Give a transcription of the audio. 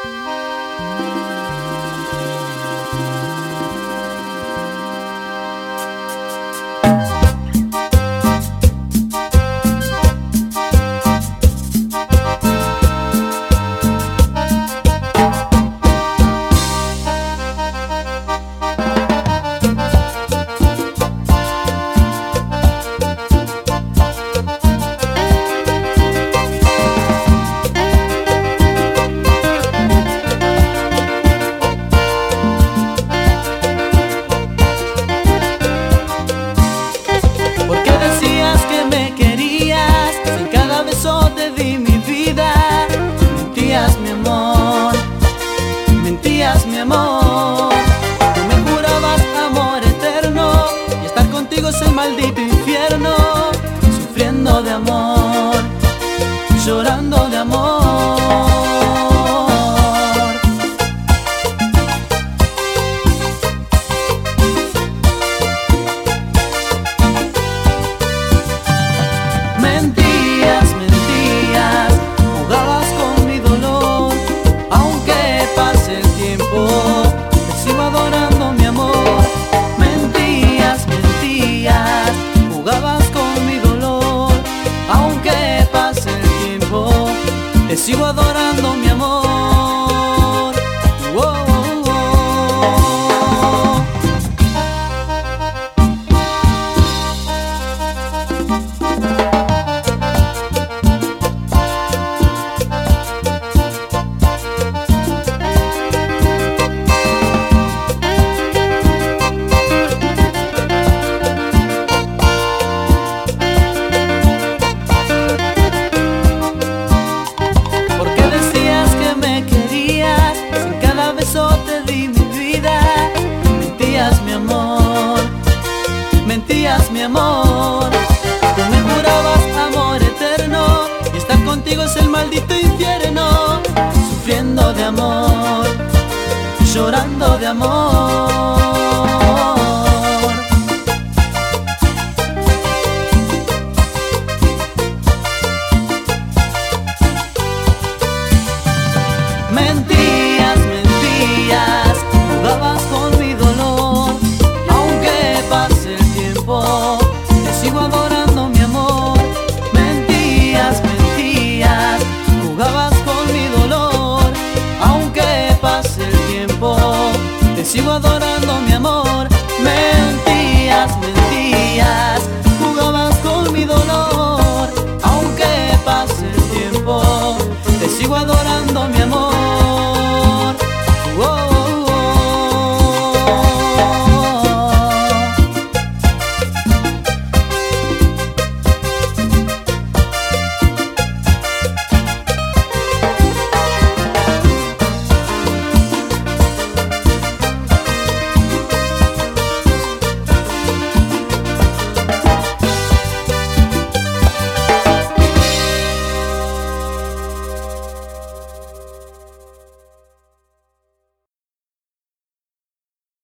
Te di mi vida, mentías mi amor, mentías mi amor. Tú me jurabas amor eterno y estar contigo es el maldito infierno. Sufriendo de amor, llorando de amor. Sigo adorando mi amor. Oh, oh, oh. Te di mi vida, mentías mi amor, mentías mi amor. Tú me jurabas amor eterno y estar contigo es el maldito infierno. Sufriendo de amor, llorando de amor. Mentías, mentías, jugabas con mi dolor. Aunque pase el tiempo, te sigo adorando mi amor. Mentías, mentías, jugabas con mi dolor. Aunque pase el tiempo, te sigo adorando mi amor. Mentías, mentías, jugabas con mi dolor. Aunque pase el tiempo, te sigo adorando mi amor.